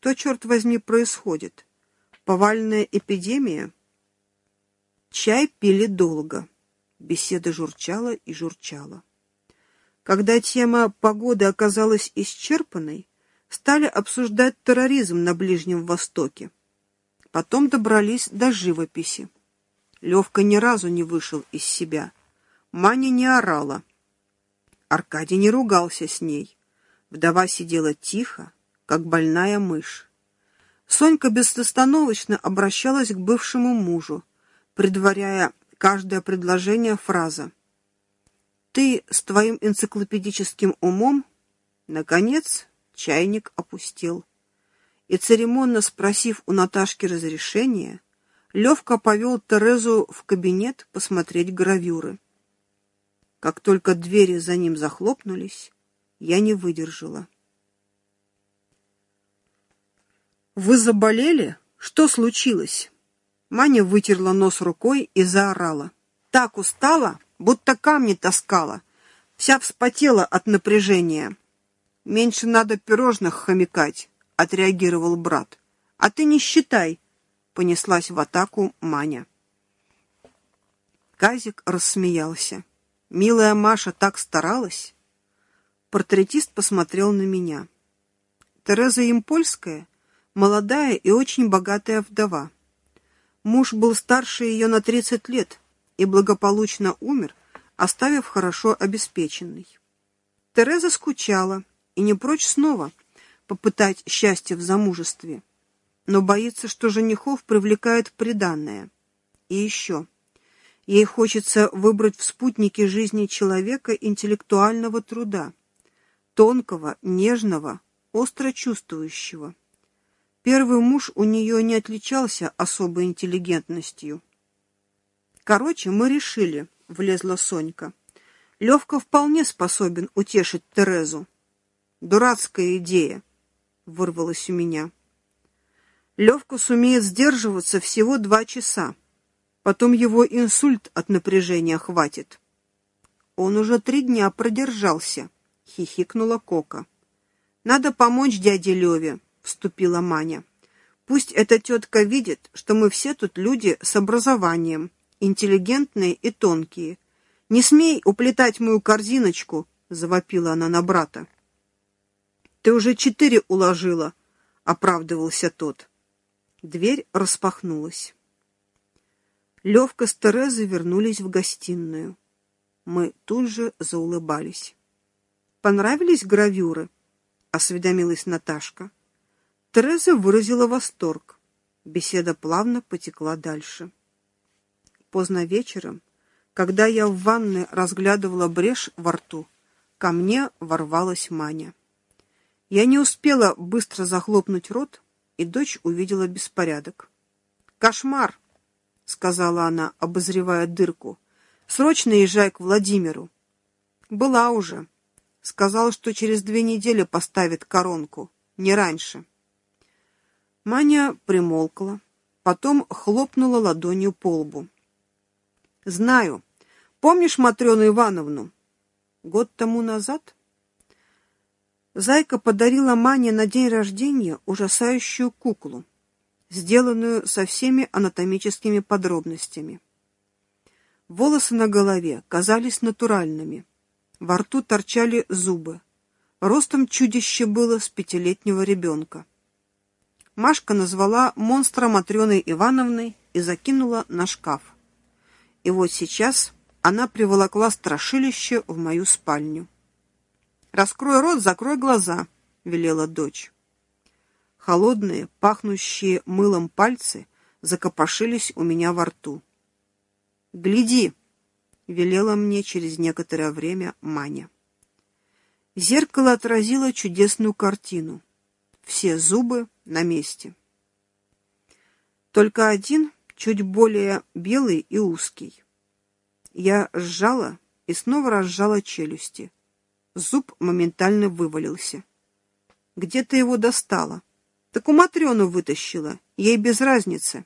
Что, черт возьми, происходит? Повальная эпидемия? Чай пили долго. Беседа журчала и журчала. Когда тема погоды оказалась исчерпанной, стали обсуждать терроризм на Ближнем Востоке. Потом добрались до живописи. Левка ни разу не вышел из себя. Маня не орала. Аркадий не ругался с ней. Вдова сидела тихо, как больная мышь. Сонька безостановочно обращалась к бывшему мужу, предваряя каждое предложение фраза: «Ты с твоим энциклопедическим умом...» Наконец чайник опустел. И, церемонно спросив у Наташки разрешения, Левка повел Терезу в кабинет посмотреть гравюры. Как только двери за ним захлопнулись, я не выдержала. «Вы заболели? Что случилось?» Маня вытерла нос рукой и заорала. «Так устала, будто камни таскала. Вся вспотела от напряжения». «Меньше надо пирожных хомякать», — отреагировал брат. «А ты не считай», — понеслась в атаку Маня. Казик рассмеялся. «Милая Маша так старалась». Портретист посмотрел на меня. Тереза Импольская — молодая и очень богатая вдова. Муж был старше ее на 30 лет и благополучно умер, оставив хорошо обеспеченный. Тереза скучала и не прочь снова попытать счастье в замужестве, но боится, что женихов привлекает приданое. И еще. Ей хочется выбрать в спутнике жизни человека интеллектуального труда, тонкого, нежного, остро чувствующего. Первый муж у нее не отличался особой интеллигентностью. «Короче, мы решили», — влезла Сонька. «Левка вполне способен утешить Терезу». «Дурацкая идея», — вырвалась у меня. «Левка сумеет сдерживаться всего 2 часа. Потом его инсульт от напряжения хватит». «Он уже 3 дня продержался», — хихикнула Кока. «Надо помочь дяде Леве», — вступила Маня. «Пусть эта тетка видит, что мы все тут люди с образованием, интеллигентные и тонкие. Не смей уплетать мою корзиночку», — завопила она на брата. «Ты уже 4 уложила», — оправдывался тот. Дверь распахнулась. Левка с Терезой вернулись в гостиную. Мы тут же заулыбались. «Понравились гравюры?» — осведомилась Наташка. Тереза выразила восторг. Беседа плавно потекла дальше. Поздно вечером, когда я в ванной разглядывала брешь во рту, ко мне ворвалась Маня. Я не успела быстро захлопнуть рот, и дочь увидела беспорядок. «Кошмар!» — сказала она, обозревая дырку. «Срочно езжай к Владимиру». «Была уже. Сказал, что через 2 недели поставит коронку, не раньше». Маня примолкла, потом хлопнула ладонью по лбу. «Знаю. Помнишь Матрёну Ивановну? Год тому назад Зайка подарила Мане на день рождения ужасающую куклу, сделанную со всеми анатомическими подробностями. Волосы на голове казались натуральными, во рту торчали зубы. Ростом чудище было с 5-летнего ребенка. Машка назвала монстра Матрёной Ивановной и закинула на шкаф. И вот сейчас она приволокла страшилище в мою спальню. «Раскрой рот, закрой глаза», — велела дочь. Холодные, пахнущие мылом пальцы закопошились у меня во рту. «Гляди», — велела мне через некоторое время Маня. Зеркало отразило чудесную картину. Все зубы на месте. Только один чуть более белый и узкий. Я сжала и снова разжала челюсти. Зуб моментально вывалился. «Где ты его достала?» «Так у Матрёны вытащила. Ей без разницы».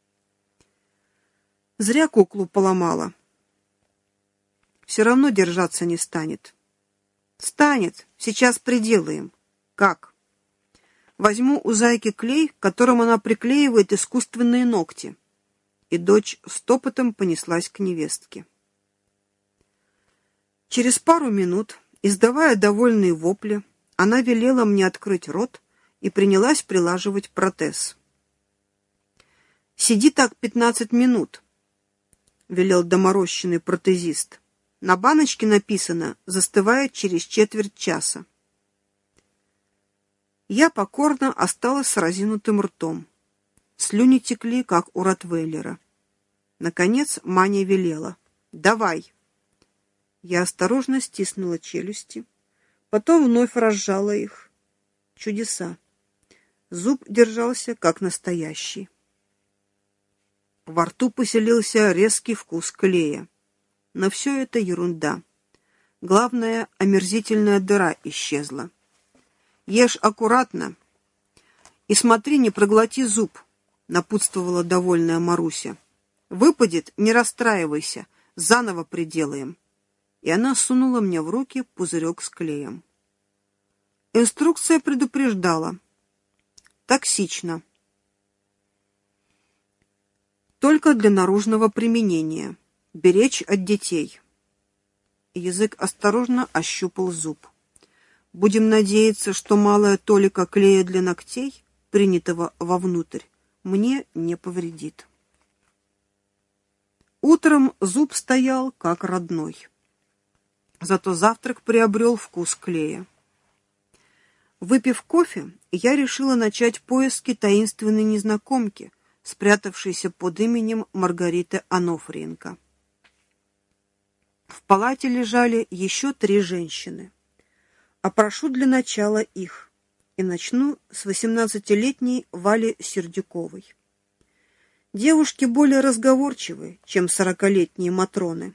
«Зря куклу поломала. Все равно держаться не станет». «Станет. Сейчас приделаем». «Как?» Возьму у зайки клей, которым она приклеивает искусственные ногти». И дочь стопотом понеслась к невестке. Через пару минут, издавая довольные вопли, она велела мне открыть рот и принялась прилаживать протез. «Сиди так 15 минут», — велел доморощенный протезист. «На баночке написано: застывает через четверть часа». Я покорно осталась с разинутым ртом. Слюни текли, как у ротвейлера. Наконец Маня велела: «Давай». Я осторожно стиснула челюсти, потом вновь разжала их. Чудеса. Зуб держался, как настоящий. Во рту поселился резкий вкус клея. Но все это ерунда. Главное, омерзительная дыра исчезла. «Ешь аккуратно и смотри, не проглоти зуб», — напутствовала довольная Маруся. «Выпадет, не расстраивайся, заново приделаем». И она сунула мне в руки пузырек с клеем. Инструкция предупреждала: токсично. Только для наружного применения. Беречь от детей. Язык осторожно ощупал зуб. Будем надеяться, что малая толика клея для ногтей, принятого вовнутрь, мне не повредит. Утром зуб стоял как родной. Зато завтрак приобрел вкус клея. Выпив кофе, я решила начать поиски таинственной незнакомки, спрятавшейся под именем Маргариты Анофриенко. В палате лежали еще 3 женщины. Опрошу для начала их и начну с 18-летней Вали Сердюковой. Девушки более разговорчивые, чем 40-летние Матроны.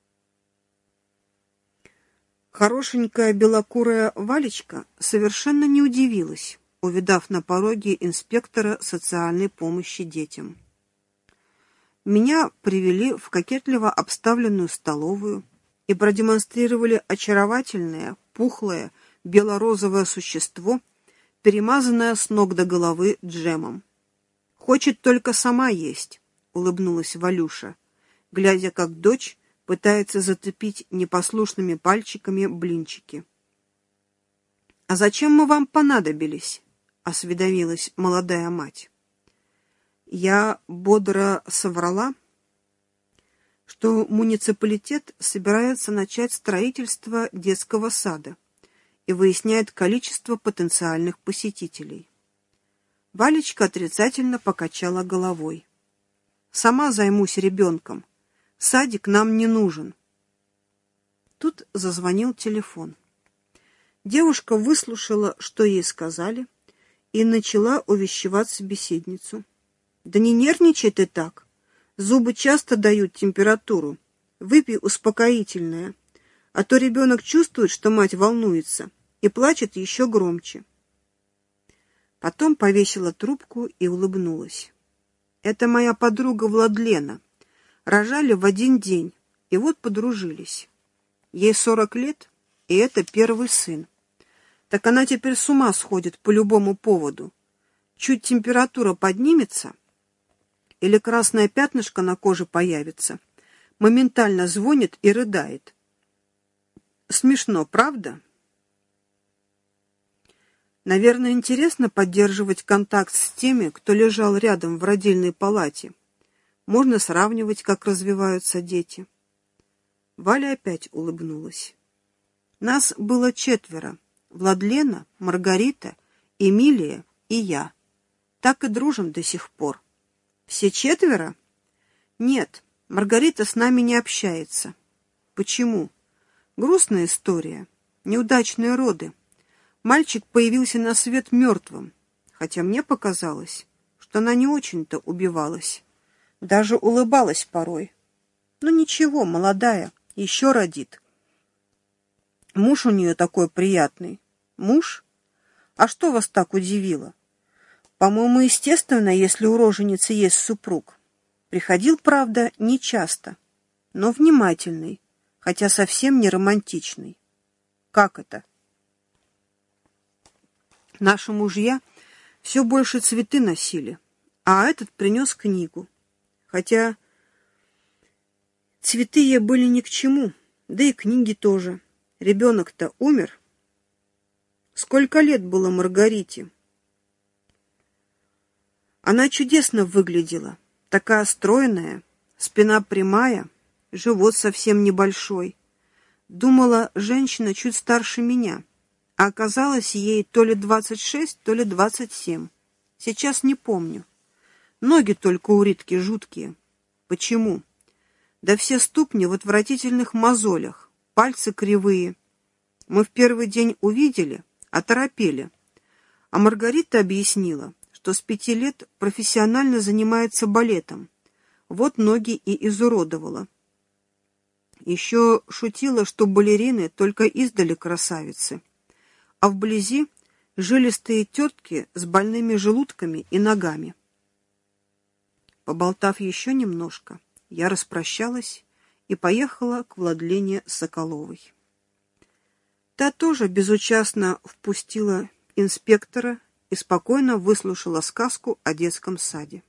Хорошенькая белокурая Валечка совершенно не удивилась, увидав на пороге инспектора социальной помощи детям. Меня привели в кокетливо обставленную столовую и продемонстрировали очаровательное, пухлое, бело-розовое существо, перемазанное с ног до головы джемом. «Хочет только сама есть», — улыбнулась Валюша, глядя, как дочь пытается зацепить непослушными пальчиками блинчики. «А зачем мы вам понадобились?» — осведомилась молодая мать. Я бодро соврала, что муниципалитет собирается начать строительство детского сада и выясняет количество потенциальных посетителей. Валечка отрицательно покачала головой. «Сама займусь ребенком. Садик нам не нужен». Тут зазвонил телефон. Девушка выслушала, что ей сказали, и начала увещевать собеседницу. «Да не нервничай ты так. Зубы часто дают температуру. Выпей успокоительное, а то ребенок чувствует, что мать волнуется, и плачет еще громче». Потом повесила трубку и улыбнулась. «Это моя подруга Владлена. Рожали в один день, и вот подружились. Ей 40 лет, и это первый сын. Так она теперь с ума сходит по любому поводу. Чуть температура поднимется или красное пятнышко на коже появится, моментально звонит и рыдает. Смешно, правда?» Наверное, интересно поддерживать контакт с теми, кто лежал рядом в родильной палате. Можно сравнивать, как развиваются дети. Валя опять улыбнулась. Нас было 4. Владлена, Маргарита, Эмилия и я. Так и дружим до сих пор. Все 4? Нет, Маргарита с нами не общается. Почему? Грустная история. Неудачные роды. Мальчик появился на свет мертвым, хотя мне показалось, что она не очень-то убивалась. Даже улыбалась порой. Ну ничего, молодая, еще родит. Муж у нее такой приятный. Муж? А что вас так удивило? По-моему, естественно, если у роженицы есть супруг. Приходил, правда, не часто, но внимательный, хотя совсем не романтичный. Как это? Наши мужья Все больше цветы носили, а этот принес книгу. Хотя цветы ей были ни к чему, да и книги тоже. Ребенок-то умер. Сколько лет было Маргарите? Она чудесно выглядела, такая стройная, спина прямая, живот совсем небольшой. Думала, женщина чуть старше меня, а оказалось ей то ли 26, то ли 27. Сейчас не помню. Ноги только у Ритки жуткие. Почему? Да все ступни в отвратительных мозолях, пальцы кривые. Мы в первый день увидели, оторопели. А Маргарита объяснила, что с 5 лет профессионально занимается балетом. Вот ноги и изуродовала. Еще шутила, что балерины только издали красавицы, а вблизи жилистые тетки с больными желудками и ногами. Поболтав еще немножко, я распрощалась и поехала к Владлене Соколовой. Та тоже безучастно впустила инспектора и спокойно выслушала сказку о детском саде.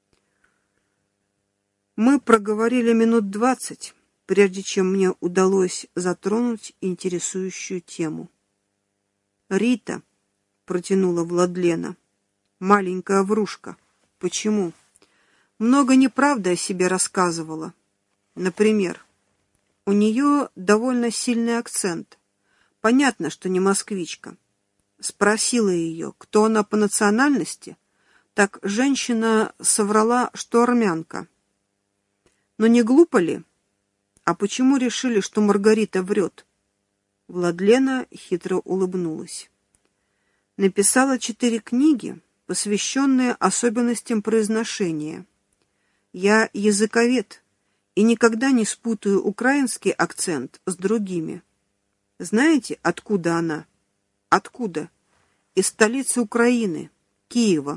Мы проговорили минут 20, прежде чем мне удалось затронуть интересующую тему. «Рита», — протянула Владлена, — «маленькая врушка. Почему? Много неправды о себе рассказывала. Например, у нее довольно сильный акцент. Понятно, что не москвичка. Спросила ее, кто она по национальности, так женщина соврала, что армянка. Но не глупо ли? А почему решили, что Маргарита врет?» Владлена хитро улыбнулась. Написала 4 книги, посвященные особенностям произношения. Я языковед и никогда не спутаю украинский акцент с другими. Знаете, откуда она? Откуда? Из столицы Украины, Киева.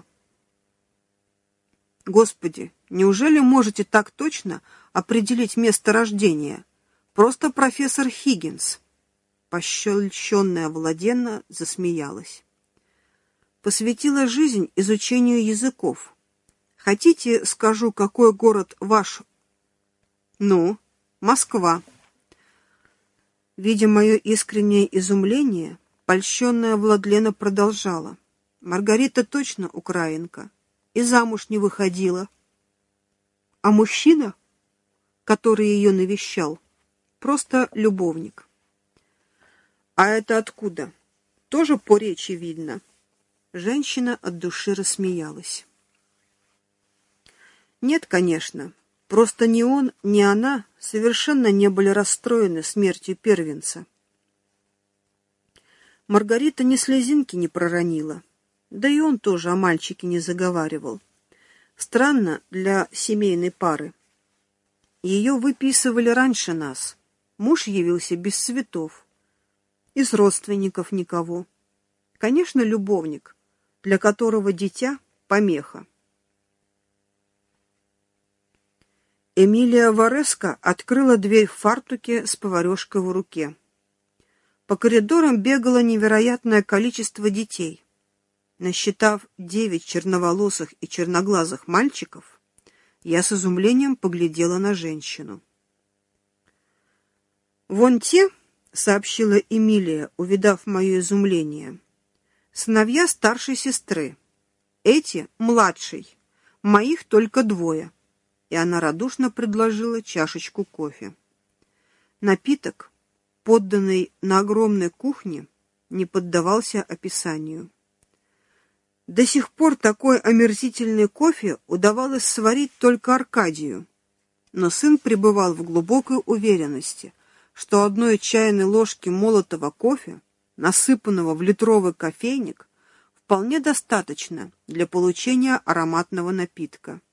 Господи, неужели можете так точно определить место рождения? Просто профессор Хиггинс. Польщенная Владлена засмеялась. Посвятила жизнь изучению языков. Хотите, скажу, какой город ваш? Ну, Москва. Видя мое искреннее изумление, польщенная Владлена продолжала. Маргарита точно украинка и замуж не выходила. А мужчина, который ее навещал, просто любовник. А это откуда? Тоже по речи видно. Женщина от души рассмеялась. Нет, конечно. Просто ни он, ни она совершенно не были расстроены смертью первенца. Маргарита ни слезинки не проронила. Да и он тоже о мальчике не заговаривал. Странно для семейной пары. Ее выписывали раньше нас. Муж явился без цветов. Из родственников никого. Конечно, любовник, для которого дитя — помеха. Эмилия Вареско открыла дверь в фартуке с поварёшкой в руке. По коридорам бегало невероятное количество детей. Насчитав 9 черноволосых и черноглазых мальчиков, я с изумлением поглядела на женщину. «Вон те, — сообщила Эмилия, увидав мое изумление, — сыновья старшей сестры. Эти — младшей. Моих только 2. И она радушно предложила чашечку кофе. Напиток, подданный на огромной кухне, не поддавался описанию. До сих пор такой омерзительный кофе удавалось сварить только Аркадию, но сын пребывал в глубокой уверенности, что одной чайной ложки молотого кофе, насыпанного в литровый кофейник, вполне достаточно для получения ароматного напитка.